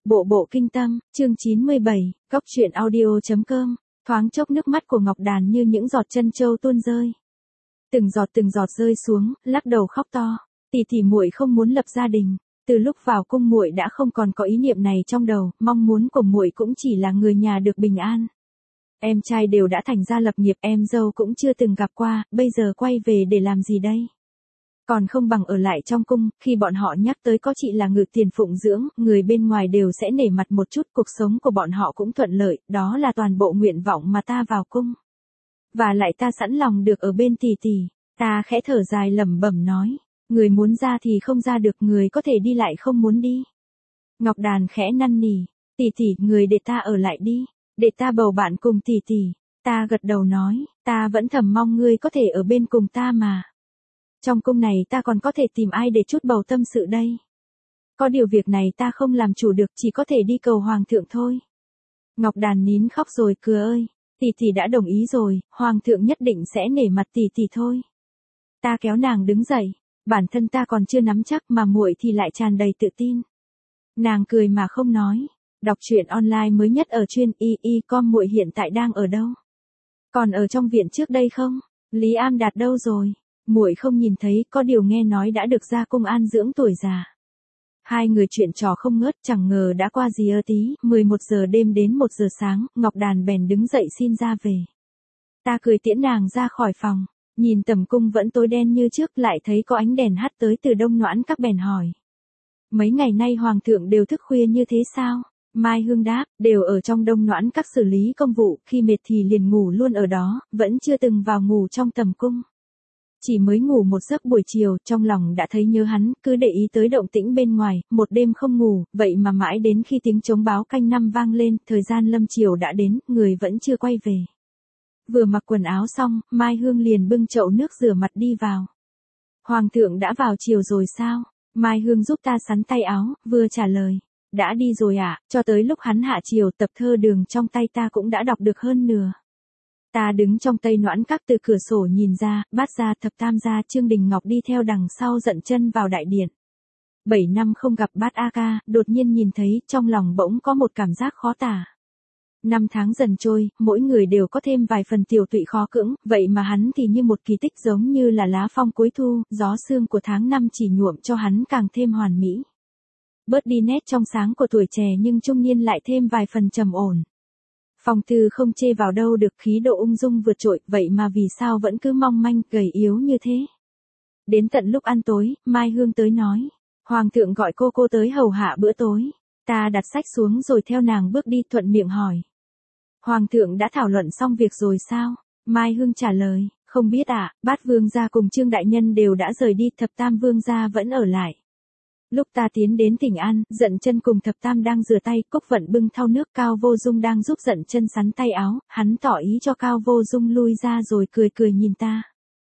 Bộ bộ kinh tâm, chương 97, Cóc truyện audio.com, thoáng chốc nước mắt của Ngọc Đàn như những giọt chân châu tuôn rơi. Từng giọt rơi xuống, lắc đầu khóc to. Tỷ muội không muốn lập gia đình. Từ lúc vào cung muội đã không còn có ý niệm này trong đầu, mong muốn của muội cũng chỉ là người nhà được bình an. Em trai đều đã thành gia lập nghiệp, em dâu cũng chưa từng gặp qua, bây giờ quay về để làm gì đây? Còn không bằng ở lại trong cung, khi bọn họ nhắc tới có chị là ngự tiền phụng dưỡng, người bên ngoài đều sẽ nể mặt một chút, cuộc sống của bọn họ cũng thuận lợi, đó là toàn bộ nguyện vọng mà ta vào cung. Và lại ta sẵn lòng được ở bên tỷ, ta khẽ thở dài lẩm bẩm nói, người muốn ra thì không ra được, người có thể đi lại không muốn đi. Ngọc Đàn khẽ năn nỉ, tỷ, người để ta ở lại đi, để ta bầu bạn cùng tỷ. Ta gật đầu nói, ta vẫn thầm mong ngươi có thể ở bên cùng ta mà. Trong cung này ta còn có thể tìm ai để chút bầu tâm sự đây? Có điều việc này ta không làm chủ được, chỉ có thể đi cầu hoàng thượng thôi. Ngọc Đàn nín khóc rồi, cửa ơi, tỷ đã đồng ý rồi, hoàng thượng nhất định sẽ nể mặt tỷ thôi. Ta kéo nàng đứng dậy, bản thân ta còn chưa nắm chắc mà muội thì lại tràn đầy tự tin. Nàng cười mà không nói. Đọc truyện online mới nhất ở chuyên com. Muội hiện tại đang ở đâu? Còn ở trong viện trước đây không? Lý Am Đạt đâu rồi? Muội không nhìn thấy, có điều nghe nói đã được ra cung an dưỡng tuổi già. Hai người chuyện trò không ngớt, chẳng ngờ đã qua gì tí, 11 giờ đêm đến 1 giờ sáng, Ngọc Đàn bèn đứng dậy xin ra về. Ta cười tiễn nàng ra khỏi phòng, nhìn tầm cung vẫn tối đen như trước, lại thấy có ánh đèn hắt tới từ Đông Noãn Các, bèn hỏi. Mấy ngày nay hoàng thượng đều thức khuya như thế sao? Mai Hương đáp, đều ở trong Đông Noãn Các xử lý công vụ, khi mệt thì liền ngủ luôn ở đó, vẫn chưa từng vào ngủ trong tầm cung. Chỉ mới ngủ một giấc buổi chiều, trong lòng đã thấy nhớ hắn, cứ để ý tới động tĩnh bên ngoài, một đêm không ngủ, vậy mà mãi đến khi tiếng trống báo canh 5 vang lên, thời gian lâm chiều đã đến, người vẫn chưa quay về. Vừa mặc quần áo xong, Mai Hương liền bưng chậu nước rửa mặt đi vào. Hoàng thượng đã vào chiều rồi sao? Mai Hương giúp ta sắn tay áo, vừa trả lời. Đã đi rồi ạ, cho tới lúc hắn hạ chiều, tập thơ Đường trong tay ta cũng đã đọc được hơn nửa. Ta đứng trong Tây Noãn Các, từ cửa sổ nhìn ra, Bát gia, Thập tam gia, Trương Đình Ngọc đi theo đằng sau dậm chân vào đại điện. 7 năm không gặp Bát A ca, đột nhiên nhìn thấy, trong lòng bỗng có một cảm giác khó tả. 5 tháng dần trôi, mỗi người đều có thêm vài phần tiểu tụy khó cưỡng, vậy mà hắn thì như một kỳ tích, giống như là lá phong cuối thu, gió sương của tháng 5 chỉ nhuộm cho hắn càng thêm hoàn mỹ. Bớt đi nét trong sáng của tuổi trẻ nhưng trung niên lại thêm vài phần trầm ổn. Phong tư không chê vào đâu được, khí độ ung dung vượt trội, vậy mà vì sao vẫn cứ mong manh, gầy yếu như thế. Đến tận lúc ăn tối, Mai Hương tới nói, hoàng thượng gọi cô tới hầu hạ bữa tối. Ta đặt sách xuống rồi theo nàng bước đi, thuận miệng hỏi. Hoàng thượng đã thảo luận xong việc rồi sao? Mai Hương trả lời, không biết ạ, Bát vương gia cùng Trương đại nhân đều đã rời đi, Thập tam vương gia vẫn ở lại. Lúc ta tiến đến Thỉnh An, Dận Chân cùng Thập tam đang rửa tay, Cúc Vận bưng thau nước, Cao Vô Dung đang giúp Dận Chân sắn tay áo, hắn tỏ ý cho Cao Vô Dung lui ra rồi cười nhìn ta.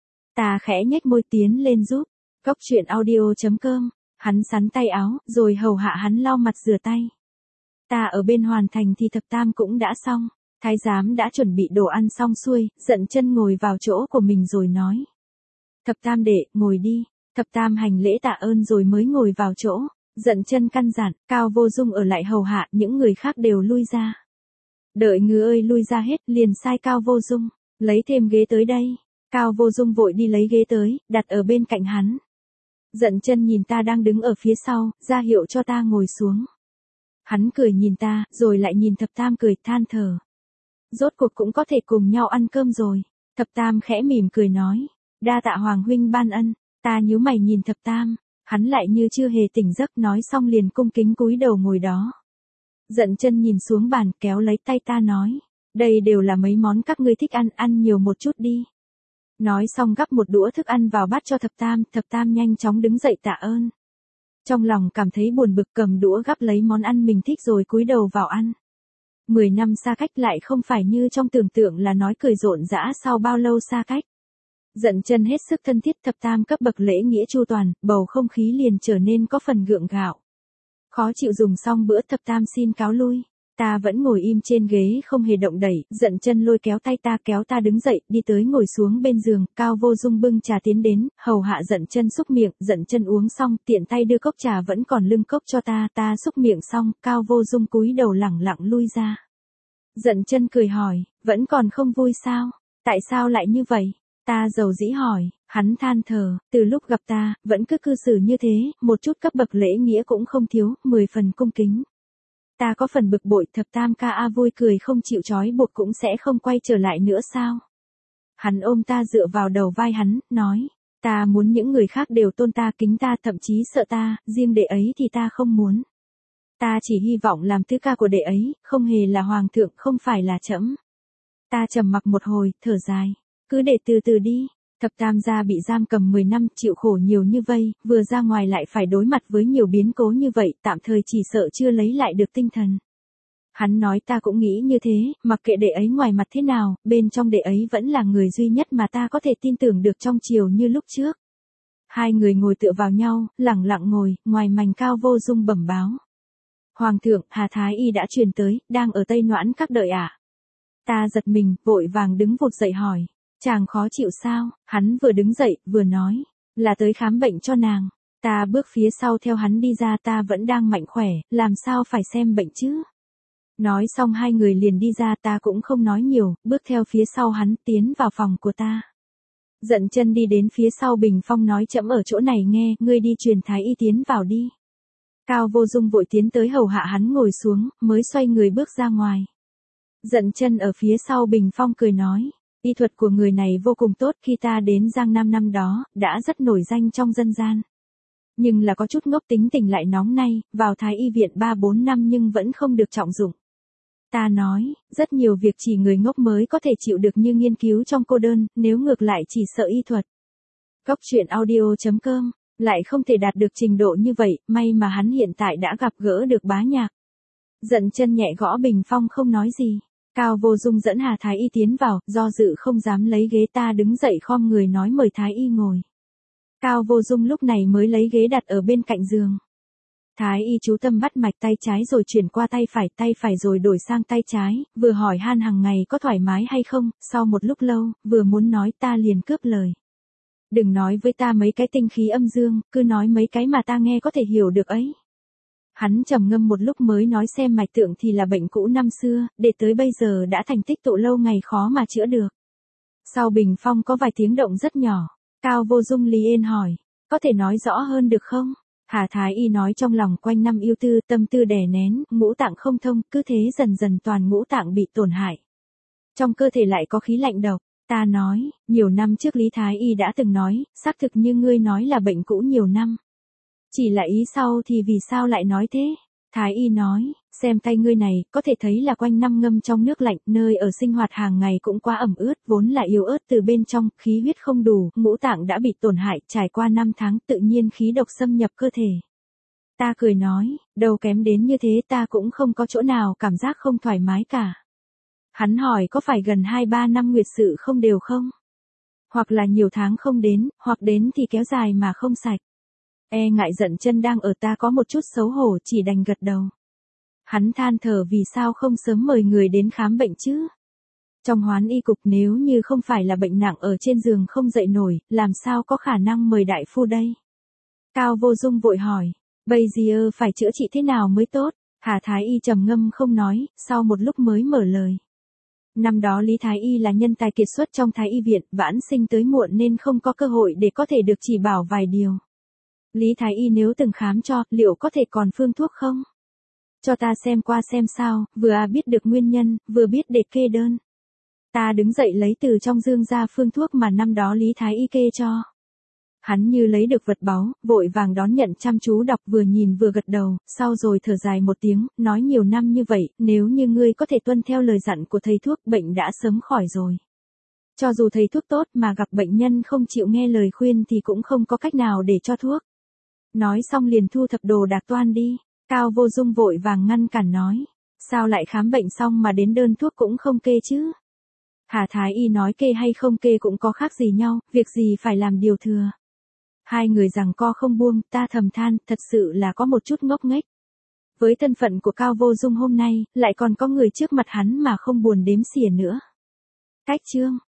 Ta khẽ nhếch môi tiến lên giúp. Cóc truyện audio.com, hắn sắn tay áo, rồi hầu hạ hắn lau mặt rửa tay. Ta ở bên hoàn thành thì Thập tam cũng đã xong. Thái giám đã chuẩn bị đồ ăn xong xuôi, Dận Chân ngồi vào chỗ của mình rồi nói. Thập tam đệ, ngồi đi. Thập tam hành lễ tạ ơn rồi mới ngồi vào chỗ. Dận Chân căn dặn, Cao Vô Dung ở lại hầu hạ, những người khác đều lui ra. Đợi ngư ơi lui ra hết, liền sai Cao Vô Dung, lấy thêm ghế tới đây. Cao Vô Dung vội đi lấy ghế tới, đặt ở bên cạnh hắn. Dận Chân nhìn ta đang đứng ở phía sau, ra hiệu cho ta ngồi xuống. Hắn cười nhìn ta, rồi lại nhìn Thập tam cười, than thở. Rốt cuộc cũng có thể cùng nhau ăn cơm rồi. Thập tam khẽ mỉm cười nói, đa tạ hoàng huynh ban ân. Ta nhíu mày nhìn Thập tam, hắn lại như chưa hề tỉnh giấc, nói xong liền cung kính cúi đầu ngồi đó. Dận Chân nhìn xuống bàn, kéo lấy tay ta nói, đây đều là mấy món các ngươi thích ăn, ăn nhiều một chút đi. Nói xong gắp một đũa thức ăn vào bát cho Thập tam nhanh chóng đứng dậy tạ ơn. Trong lòng cảm thấy buồn bực, cầm đũa gắp lấy món ăn mình thích rồi cúi đầu vào ăn. 10 năm xa cách lại không phải như trong tưởng tượng là nói cười rộn rã sau bao lâu xa cách. Dận Chân hết sức thân thiết, Thập tam cấp bậc lễ nghĩa chu toàn, bầu không khí liền trở nên có phần gượng gạo. Khó chịu dùng xong bữa, Thập tam xin cáo lui. Ta vẫn ngồi im trên ghế không hề động đẩy, Dận Chân lôi kéo ta đứng dậy, đi tới ngồi xuống bên giường, Cao Vô Dung bưng trà tiến đến, hầu hạ Dận Chân xúc miệng, Dận Chân uống xong, tiện tay đưa cốc trà vẫn còn lưng cốc cho ta xúc miệng xong, Cao Vô Dung cúi đầu lẳng lặng lui ra. Dận Chân cười hỏi, vẫn còn không vui sao? Tại sao lại như vậy? Ta dầu dĩ hỏi, hắn than thở, từ lúc gặp ta, vẫn cứ cư xử như thế, một chút cấp bậc lễ nghĩa cũng không thiếu, 10 phần cung kính. Ta có phần bực bội, Thập Tam ca a vui cười không chịu trói buộc cũng sẽ không quay trở lại nữa sao? Hắn ôm ta dựa vào đầu vai hắn, nói, ta muốn những người khác đều tôn ta kính ta thậm chí sợ ta, riêng đệ ấy thì ta không muốn. Ta chỉ hy vọng làm tứ ca của đệ ấy, không hề là hoàng thượng, không phải là trẫm. Ta trầm mặc một hồi, thở dài, cứ để từ từ đi. Thập Tam gia bị giam cầm 10 năm, chịu khổ nhiều như vây, vừa ra ngoài lại phải đối mặt với nhiều biến cố như vậy, tạm thời chỉ sợ chưa lấy lại được tinh thần. Hắn nói ta cũng nghĩ như thế, mặc kệ đệ ấy ngoài mặt thế nào, bên trong đệ ấy vẫn là người duy nhất mà ta có thể tin tưởng được trong chiều như lúc trước. Hai người ngồi tựa vào nhau, lẳng lặng ngồi, ngoài mành Cao Vô Dung bẩm báo. Hoàng thượng, Hà Thái Y đã truyền tới, đang ở Tây Noãn Các đợi ạ. Ta giật mình, vội vàng đứng vụt dậy hỏi. Chàng khó chịu sao? Hắn vừa đứng dậy, vừa nói, là tới khám bệnh cho nàng. Ta bước phía sau theo hắn đi ra, ta vẫn đang mạnh khỏe, làm sao phải xem bệnh chứ? Nói xong hai người liền đi ra, ta cũng không nói nhiều, bước theo phía sau hắn tiến vào phòng của ta. Dận Chân đi đến phía sau bình phong nói trẫm ở chỗ này nghe, ngươi đi truyền Thái Y tiến vào đi. Cao Vô Dung vội tiến tới hầu hạ hắn ngồi xuống, mới xoay người bước ra ngoài. Dận Chân ở phía sau bình phong cười nói. Y thuật của người này vô cùng tốt, khi ta đến Giang Nam năm đó, đã rất nổi danh trong dân gian. Nhưng là có chút ngốc, tính tình lại nóng nay, vào Thái Y viện 3-4 năm nhưng vẫn không được trọng dụng. Ta nói, rất nhiều việc chỉ người ngốc mới có thể chịu được như nghiên cứu trong cô đơn, nếu ngược lại chỉ sợ y thuật. Cốc truyện audio.com, lại không thể đạt được trình độ như vậy, may mà hắn hiện tại đã gặp gỡ được Bá Nhạc. Dận Chân nhẹ gõ bình phong không nói gì. Cao Vô Dung dẫn Hà Thái Y tiến vào, do dự không dám lấy ghế, ta đứng dậy khom người nói mời Thái Y ngồi. Cao Vô Dung lúc này mới lấy ghế đặt ở bên cạnh giường. Thái Y chú tâm bắt mạch, tay trái rồi chuyển qua tay phải rồi đổi sang tay trái, vừa hỏi han hàng ngày có thoải mái hay không, sau một lúc lâu, vừa muốn nói ta liền cướp lời. Đừng nói với ta mấy cái tinh khí âm dương, cứ nói mấy cái mà ta nghe có thể hiểu được ấy. Hắn trầm ngâm một lúc mới nói xem mạch tượng thì là bệnh cũ năm xưa, để tới bây giờ đã thành tích tụ lâu ngày khó mà chữa được. Sau bình phong có vài tiếng động rất nhỏ. Cao Vô Dung lý yên hỏi, có thể nói rõ hơn được không? Hà Thái Y nói trong lòng quanh năm yêu tư, tâm tư đè nén, ngũ tạng không thông, cứ thế dần dần toàn ngũ tạng bị tổn hại. Trong cơ thể lại có khí lạnh độc. Ta nói, nhiều năm trước Lý Thái Y đã từng nói, xác thực như ngươi nói là bệnh cũ nhiều năm. Chỉ là ý sau thì vì sao lại nói thế? Thái Y nói, xem tay ngươi này, có thể thấy là quanh năm ngâm trong nước lạnh, nơi ở sinh hoạt hàng ngày cũng quá ẩm ướt, vốn là yếu ớt từ bên trong, khí huyết không đủ, ngũ tạng đã bị tổn hại, trải qua 5 tháng tự nhiên khí độc xâm nhập cơ thể. Ta cười nói, đâu kém đến như thế, ta cũng không có chỗ nào cảm giác không thoải mái cả. Hắn hỏi có phải gần 2-3 năm nguyệt sự không đều không? Hoặc là nhiều tháng không đến, hoặc đến thì kéo dài mà không sạch. E ngại Dận Chân đang ở, ta có một chút xấu hổ chỉ đành gật đầu. Hắn than thở vì sao không sớm mời người đến khám bệnh chứ? Trong Hoán Y cục nếu như không phải là bệnh nặng ở trên giường không dậy nổi, làm sao có khả năng mời đại phu đây? Cao Vô Dung vội hỏi, bây giờ phải chữa trị thế nào mới tốt? Hà Thái Y trầm ngâm không nói, sau một lúc mới mở lời. Năm đó Lý Thái Y là nhân tài kiệt xuất trong Thái Y viện, vãn sinh tới muộn nên không có cơ hội để có thể được chỉ bảo vài điều. Lý Thái Y nếu từng khám cho, liệu có thể còn phương thuốc không? Cho ta xem qua xem sao, vừa biết được nguyên nhân, vừa biết để kê đơn. Ta đứng dậy lấy từ trong dương ra phương thuốc mà năm đó Lý Thái Y kê cho. Hắn như lấy được vật báu, vội vàng đón nhận chăm chú đọc, vừa nhìn vừa gật đầu, sau rồi thở dài một tiếng, nói nhiều năm như vậy, nếu như ngươi có thể tuân theo lời dặn của thầy thuốc, bệnh đã sớm khỏi rồi. Cho dù thầy thuốc tốt mà gặp bệnh nhân không chịu nghe lời khuyên thì cũng không có cách nào để cho thuốc. Nói xong liền thu thập đồ đạc toan đi. Cao Vô Dung vội vàng ngăn cản nói, sao lại khám bệnh xong mà đến đơn thuốc cũng không kê chứ? Hà Thái Y nói kê hay không kê cũng có khác gì nhau, việc gì phải làm điều thừa. Hai người giằng co không buông, ta thầm than, thật sự là có một chút ngốc nghếch. Với thân phận của Cao Vô Dung hôm nay, lại còn có người trước mặt hắn mà không buồn đếm xỉa nữa. Cách chương